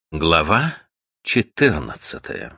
Глава 14.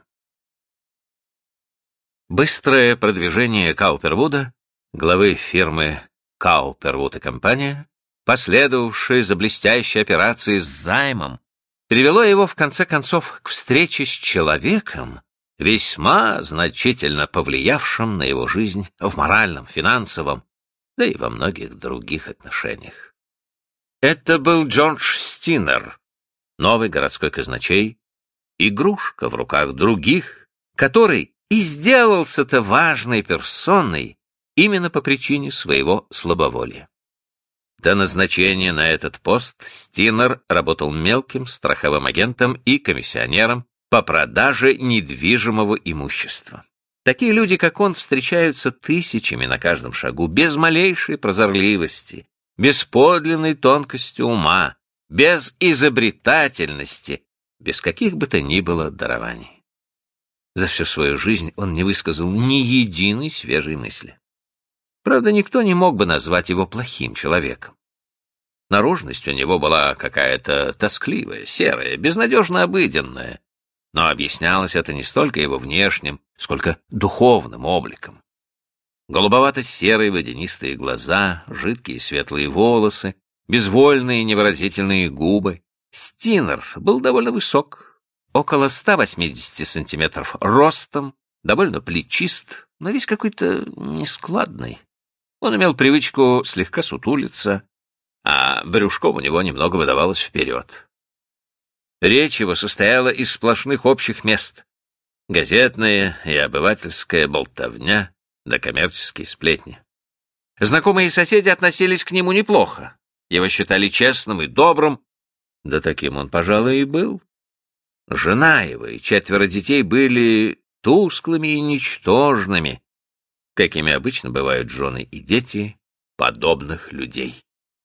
Быстрое продвижение Каупервуда, главы фирмы Каупервуд и компания, последовавшее за блестящей операцией с займом, привело его в конце концов к встрече с человеком, весьма значительно повлиявшим на его жизнь в моральном, финансовом, да и во многих других отношениях. Это был Джордж Стинер, новый городской казначей, игрушка в руках других, который и сделался-то важной персоной именно по причине своего слабоволия. До назначения на этот пост Стинер работал мелким страховым агентом и комиссионером по продаже недвижимого имущества. Такие люди, как он, встречаются тысячами на каждом шагу, без малейшей прозорливости, без подлинной тонкости ума, без изобретательности, без каких бы то ни было дарований. За всю свою жизнь он не высказал ни единой свежей мысли. Правда, никто не мог бы назвать его плохим человеком. Наружность у него была какая-то тоскливая, серая, безнадежно обыденная, но объяснялось это не столько его внешним, сколько духовным обликом. Голубовато-серые водянистые глаза, жидкие светлые волосы, безвольные невыразительные губы. Стинер был довольно высок, около 180 сантиметров ростом, довольно плечист, но весь какой-то нескладный. Он имел привычку слегка сутулиться, а брюшко у него немного выдавалось вперед. Речь его состояла из сплошных общих мест. Газетная и обывательская болтовня да коммерческие сплетни. Знакомые и соседи относились к нему неплохо. Его считали честным и добрым, да таким он, пожалуй, и был. Жена его и 4 детей были тусклыми и ничтожными, какими обычно бывают жены и дети подобных людей.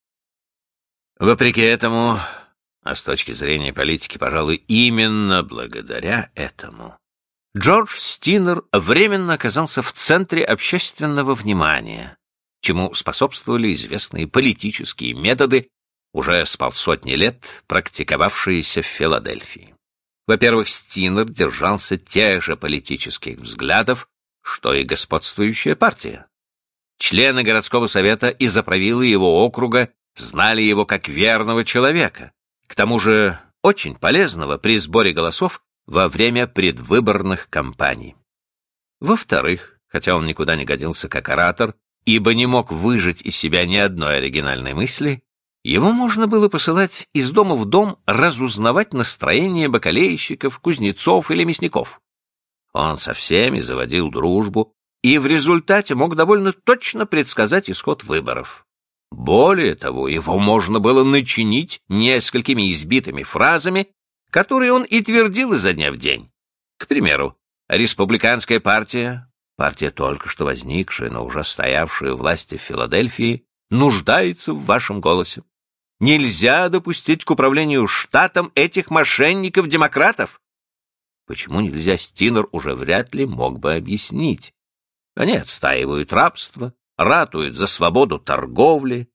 Вопреки этому, а с точки зрения политики, пожалуй, именно благодаря этому, Джордж Стинер временно оказался в центре общественного внимания, чему способствовали известные политические методы, уже с полсотни лет практиковавшиеся в Филадельфии. Во-первых, Стинер держался тех же политических взглядов, что и господствующая партия. Члены городского совета и заправилы его округа знали его как верного человека, к тому же очень полезного при сборе голосов во время предвыборных кампаний. Во-вторых, хотя он никуда не годился как оратор, ибо не мог выжать из себя ни одной оригинальной мысли, его можно было посылать из дома в дом разузнавать настроение бакалейщиков, кузнецов или мясников. Он со всеми заводил дружбу и в результате мог довольно точно предсказать исход выборов. Более того, его можно было начинить несколькими избитыми фразами, которые он и твердил изо дня в день. К примеру, республиканская партия, только что возникшая, но уже стоявшая у власти в Филадельфии, нуждается в вашем голосе. Нельзя допустить к управлению штатом этих мошенников-демократов. Почему нельзя, Стинер уже вряд ли мог бы объяснить. Они отстаивают рабство, ратуют за свободу торговли.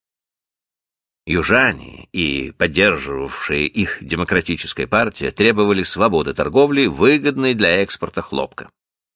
Южане и поддерживавшие их демократическая партия требовали свободы торговли, выгодной для экспорта хлопка.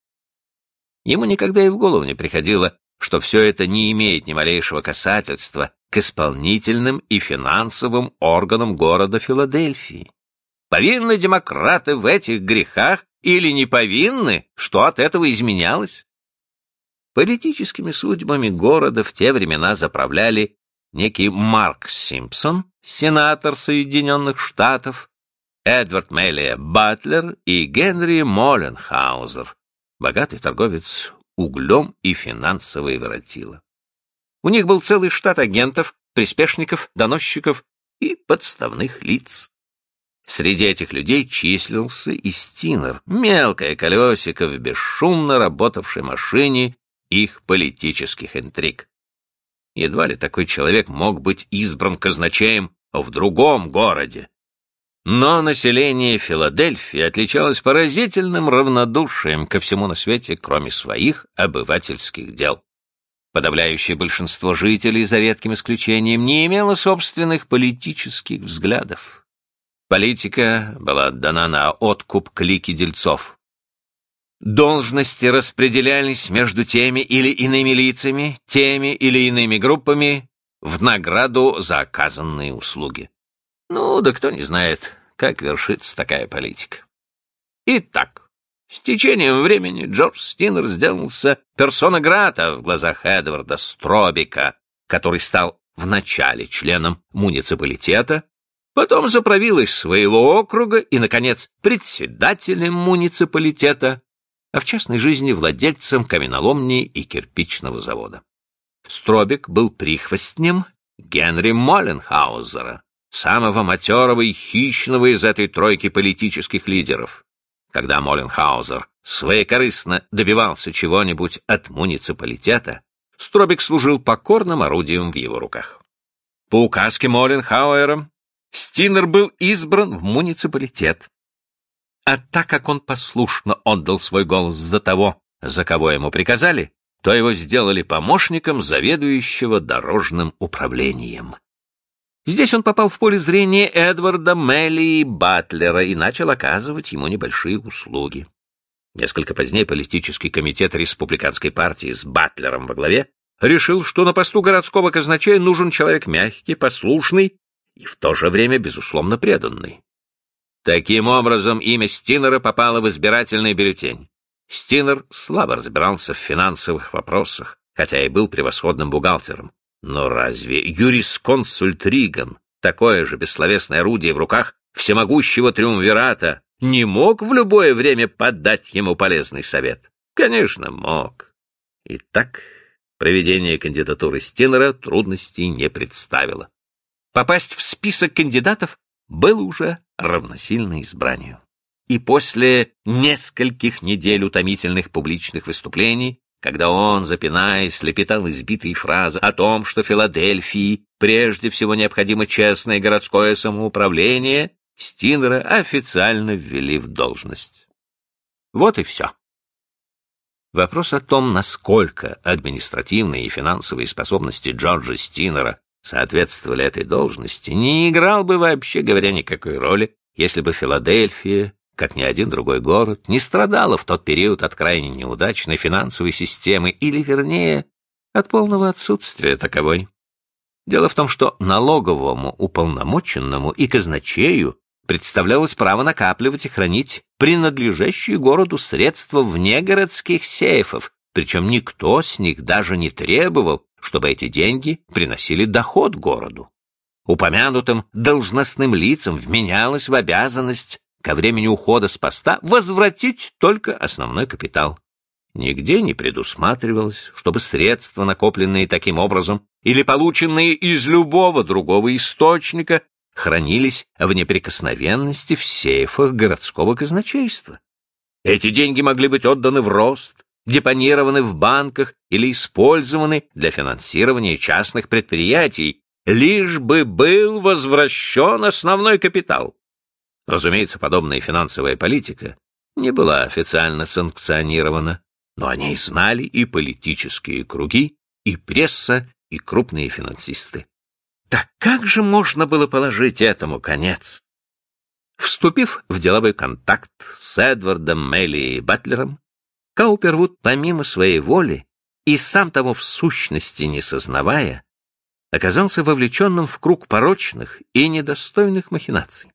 Ему никогда и в голову не приходило, что все это не имеет ни малейшего касательства к исполнительным и финансовым органам города Филадельфии. Повинны демократы в этих грехах или не повинны, что от этого изменялось? Политическими судьбами города в те времена заправляли некий Марк Симпсон, сенатор Соединенных Штатов, Эдвард Мелия Батлер и Генри Моленхаузер, богатый торговец углем и финансовый воротила. У них был целый штат агентов, приспешников, доносчиков и подставных лиц. Среди этих людей числился и Стинер, мелкое колесико в бесшумно работавшей машине их политических интриг. Едва ли такой человек мог быть избран казначеем в другом городе. Но население Филадельфии отличалось поразительным равнодушием ко всему на свете, кроме своих обывательских дел. Подавляющее большинство жителей, за редким исключением, не имело собственных политических взглядов. Политика была отдана на откуп клики дельцов. Должности распределялись между теми или иными лицами, теми или иными группами в награду за оказанные услуги. Ну, да кто не знает, как вершится такая политика. Итак, с течением времени Джордж Стинер сделался персона грата в глазах Эдварда Стробика, который стал вначале членом муниципалитета, потом заправилой своего округа и, наконец, председателем муниципалитета, а в частной жизни владельцем каменоломни и кирпичного завода. Стробик был прихвостнем Генри Молленхаузера, самого матерого и хищного из этой тройки политических лидеров. Когда Молленхаузер своекорыстно добивался чего-нибудь от муниципалитета, Стробик служил покорным орудием в его руках. По указке Молленхауэра Стинер был избран в муниципалитет, а так как он послушно отдал свой голос за того, за кого ему приказали, то его сделали помощником заведующего дорожным управлением. Здесь он попал в поле зрения Эдварда Мелли Батлера и начал оказывать ему небольшие услуги. Несколько позднее политический комитет республиканской партии с Батлером во главе решил, что на посту городского казначея нужен человек мягкий, послушный и в то же время, безусловно, преданный. Таким образом, имя Стинера попало в избирательный бюллетень. Стинер слабо разбирался в финансовых вопросах, хотя и был превосходным бухгалтером. Но разве юрисконсульт Риган, такое же бессловесное орудие в руках всемогущего триумвирата, не мог в любое время подать ему полезный совет? Конечно, мог. Итак, проведение кандидатуры Стинера трудностей не представило. Попасть в список кандидатов было уже равносильно избранию. И после нескольких недель утомительных публичных выступлений, когда он, запинаясь, лепетал избитые фразы о том, что Филадельфии прежде всего необходимо честное городское самоуправление, Стинера официально ввели в должность. Вот и все. Вопрос о том, насколько административные и финансовые способности Джорджа Стинера соответствовали этой должности, не играл бы, вообще говоря, никакой роли, если бы Филадельфия, как ни один другой город, не страдала в тот период от крайне неудачной финансовой системы, или, вернее, от полного отсутствия таковой. Дело в том, что налоговому уполномоченному и казначею представлялось право накапливать и хранить принадлежащие городу средства вне городских сейфов, причем никто с них даже не требовал, чтобы эти деньги приносили доход городу. Упомянутым должностным лицам вменялось в обязанность ко времени ухода с поста возвратить только основной капитал. Нигде не предусматривалось, чтобы средства, накопленные таким образом или полученные из любого другого источника, хранились в неприкосновенности в сейфах городского казначейства. Эти деньги могли быть отданы в рост, депонированы в банках или использованы для финансирования частных предприятий, лишь бы был возвращен основной капитал. Разумеется, подобная финансовая политика не была официально санкционирована, но о ней знали и политические круги, и пресса, и крупные финансисты. Так как же можно было положить этому конец? Вступив в деловой контакт с Эдвардом Мелли Батлером, Каупервуд, помимо своей воли, и сам того в сущности не сознавая, оказался вовлеченным в круг порочных и недостойных махинаций.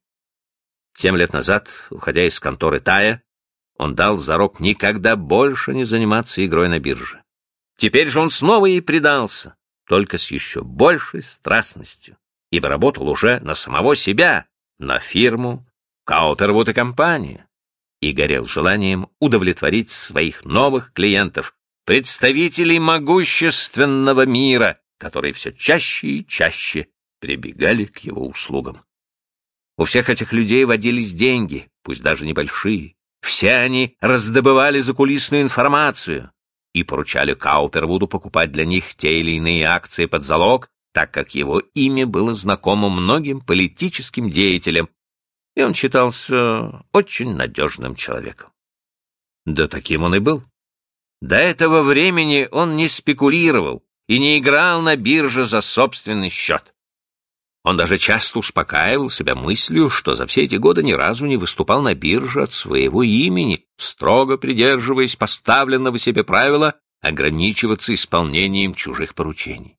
7 лет назад, уходя из конторы Тая, он дал зарок никогда больше не заниматься игрой на бирже. Теперь же он снова ей предался, только с еще большей страстностью, ибо работал уже на самого себя, на фирму Каупервуд и компания, и горел желанием удовлетворить своих новых клиентов, представителей могущественного мира, которые все чаще и чаще прибегали к его услугам. У всех этих людей водились деньги, пусть даже небольшие. Все они раздобывали закулисную информацию и поручали Каупервуду покупать для них те или иные акции под залог, так как его имя было знакомо многим политическим деятелям, и он считался очень надежным человеком. Да таким он и был. До этого времени он не спекулировал и не играл на бирже за собственный счет. Он даже часто успокаивал себя мыслью, что за все эти годы ни разу не выступал на бирже от своего имени, строго придерживаясь поставленного себе правила ограничиваться исполнением чужих поручений.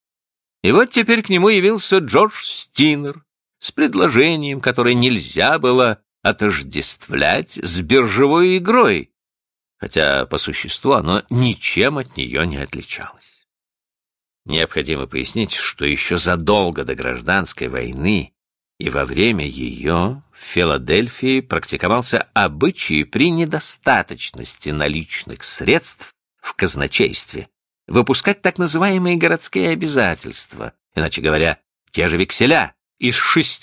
И вот теперь к нему явился Джордж Стинер с предложением, которое нельзя было отождествлять с биржевой игрой, хотя по существу оно ничем от нее не отличалось. Необходимо пояснить, что еще задолго до гражданской войны и во время ее в Филадельфии практиковался обычай при недостаточности наличных средств в казначействе выпускать так называемые городские обязательства, иначе говоря, те же векселя, из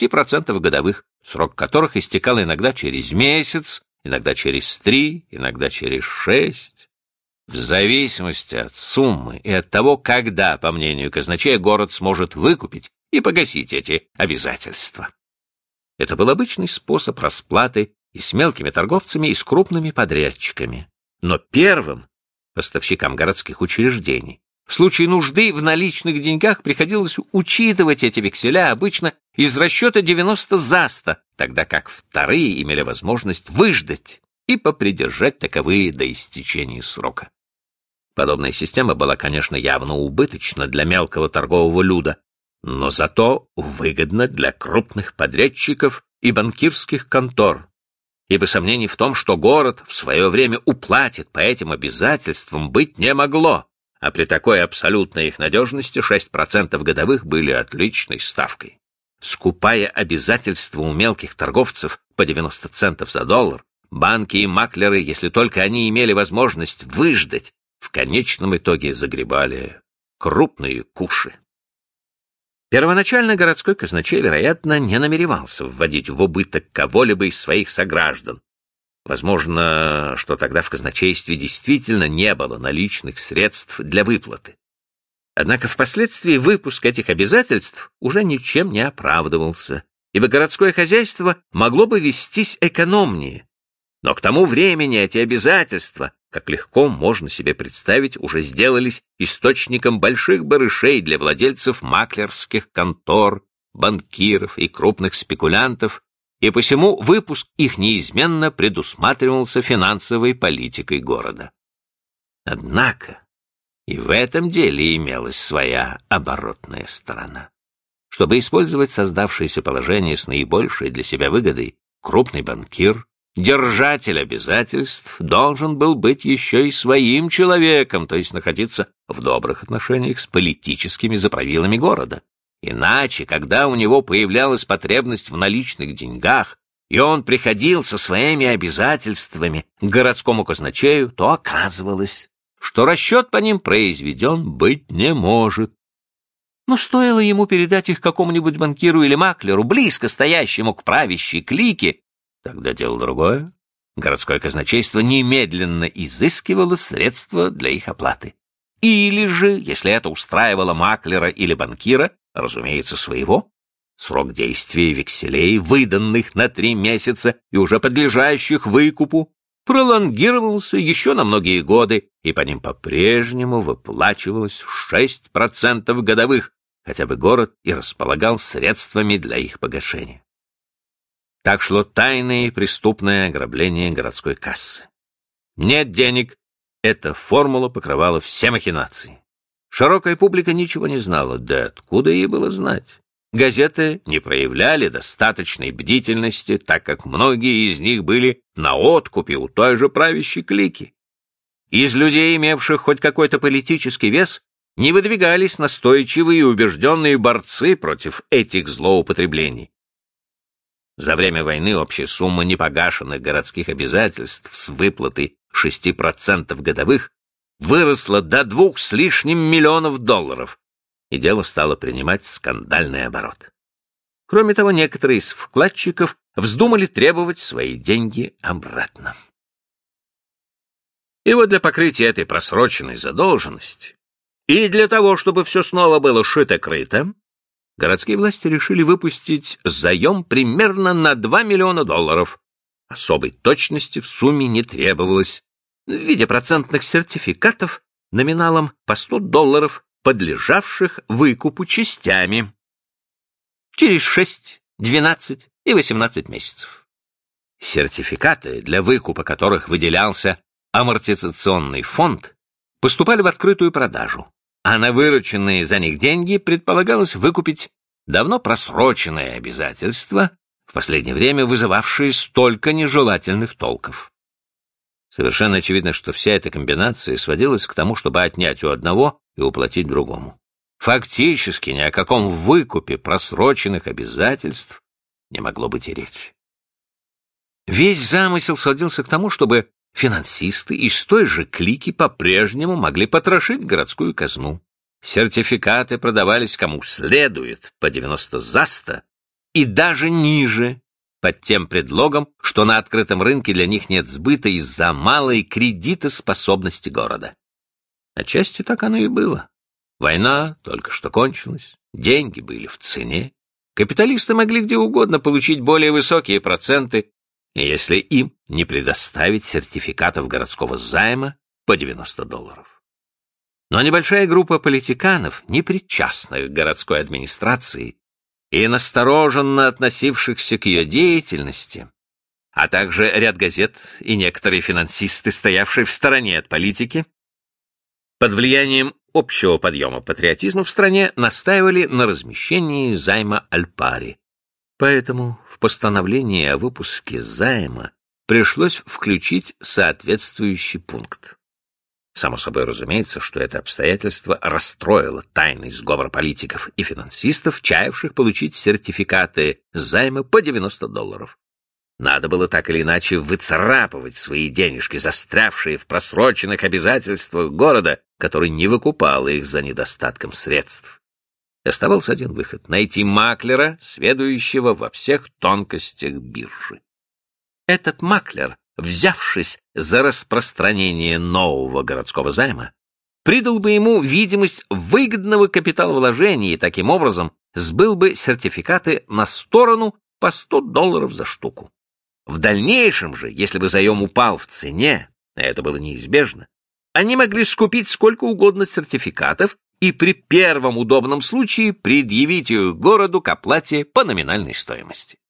6% годовых, срок которых истекал иногда через месяц, иногда через 3, иногда через 6, в зависимости от суммы и от того, когда, по мнению казначея, город сможет выкупить и погасить эти обязательства. Это был обычный способ расплаты и с мелкими торговцами, и с крупными подрядчиками. Но первым поставщикам городских учреждений в случае нужды в наличных деньгах приходилось учитывать эти векселя обычно из расчета 90 за 100, тогда как вторые имели возможность выждать и попридержать таковые до истечения срока. Подобная система была, конечно, явно убыточна для мелкого торгового люда, но зато выгодна для крупных подрядчиков и банкирских контор, ибо сомнений в том, что город в свое время уплатит по этим обязательствам, быть не могло, а при такой абсолютной их надежности 6% годовых были отличной ставкой. Скупая обязательства у мелких торговцев по 90 центов за доллар, банки и маклеры, если только они имели возможность выждать, в конечном итоге загребали крупные куши. Первоначально городской казначей, вероятно, не намеревался вводить в убыток кого-либо из своих сограждан. Возможно, что тогда в казначействе действительно не было наличных средств для выплаты. Однако впоследствии выпуск этих обязательств уже ничем не оправдывался, ибо городское хозяйство могло бы вестись экономнее. Но к тому времени эти обязательства, как легко можно себе представить, уже сделались источником больших барышей для владельцев маклерских контор, банкиров и крупных спекулянтов, и посему выпуск их неизменно предусматривался финансовой политикой города. Однако и в этом деле имелась своя оборотная сторона. Чтобы использовать создавшееся положение с наибольшей для себя выгодой, крупный банкир, держатель обязательств, должен был быть еще и своим человеком, то есть находиться в добрых отношениях с политическими заправилами города. Иначе, когда у него появлялась потребность в наличных деньгах, и он приходил со своими обязательствами к городскому казначею, то оказывалось, что расчет по ним произведен быть не может. Но стоило ему передать их какому-нибудь банкиру или маклеру, близко стоящему к правящей клике, тогда дело другое. Городское казначейство немедленно изыскивало средства для их оплаты. Или же, если это устраивало маклера или банкира, разумеется, своего, срок действия векселей, выданных на 3 месяца и уже подлежащих выкупу, пролонгировался еще на многие годы, и по ним по-прежнему выплачивалось 6% годовых, хотя бы город и располагал средствами для их погашения. Так шло тайное и преступное ограбление городской кассы. Нет денег, эта формула покрывала все махинации. Широкая публика ничего не знала, да откуда ей было знать? Газеты не проявляли достаточной бдительности, так как многие из них были на откупе у той же правящей клики. Из людей, имевших хоть какой-то политический вес, не выдвигались настойчивые и убежденные борцы против этих злоупотреблений. За время войны общая сумма непогашенных городских обязательств с выплатой 6% годовых выросла до 2 с лишним миллионов долларов, и дело стало принимать скандальный оборот. Кроме того, некоторые из вкладчиков вздумали требовать свои деньги обратно. И вот для покрытия этой просроченной задолженности и для того, чтобы все снова было шито-крыто, городские власти решили выпустить заем примерно на 2 миллиона долларов. Особой точности в сумме не требовалось, в виде процентных сертификатов номиналом по $100, подлежавших выкупу частями. через 6, 12 и 18 месяцев. Сертификаты, для выкупа которых выделялся амортизационный фонд, поступали в открытую продажу, а на вырученные за них деньги предполагалось выкупить давно просроченные обязательства, в последнее время вызывавшие столько нежелательных толков. Совершенно очевидно, что вся эта комбинация сводилась к тому, чтобы отнять у одного и уплатить другому. Фактически ни о каком выкупе просроченных обязательств не могло быть и речи. Весь замысел сводился к тому, чтобы финансисты из той же клики по-прежнему могли потрошить городскую казну. Сертификаты продавались кому следует по 90 за 100 и даже ниже, под тем предлогом, что на открытом рынке для них нет сбыта из-за малой кредитоспособности города. Отчасти так оно и было. Война только что кончилась, деньги были в цене, капиталисты могли где угодно получить более высокие проценты, и если им не предоставить сертификатов городского займа по $90. Но небольшая группа политиканов, непричастных к городской администрации и настороженно относившихся к ее деятельности, а также ряд газет и некоторые финансисты, стоявшие в стороне от политики, под влиянием общего подъема патриотизма в стране настаивали на размещении займа Альпари. Поэтому в постановлении о выпуске займа пришлось включить соответствующий пункт. Само собой разумеется, что это обстоятельство расстроило тайный сговор политиков и финансистов, чаявших получить сертификаты займа по $90. Надо было так или иначе выцарапывать свои денежки, застрявшие в просроченных обязательствах города, который не выкупал их за недостатком средств. Оставался один выход — найти маклера, сведущего во всех тонкостях биржи. Этот маклер, взявшись за распространение нового городского займа, придал бы ему видимость выгодного капиталовложения и таким образом сбыл бы сертификаты на сторону по $100 за штуку. В дальнейшем же, если бы заем упал в цене, а это было неизбежно, они могли скупить сколько угодно сертификатов и при первом удобном случае предъявить их городу к оплате по номинальной стоимости.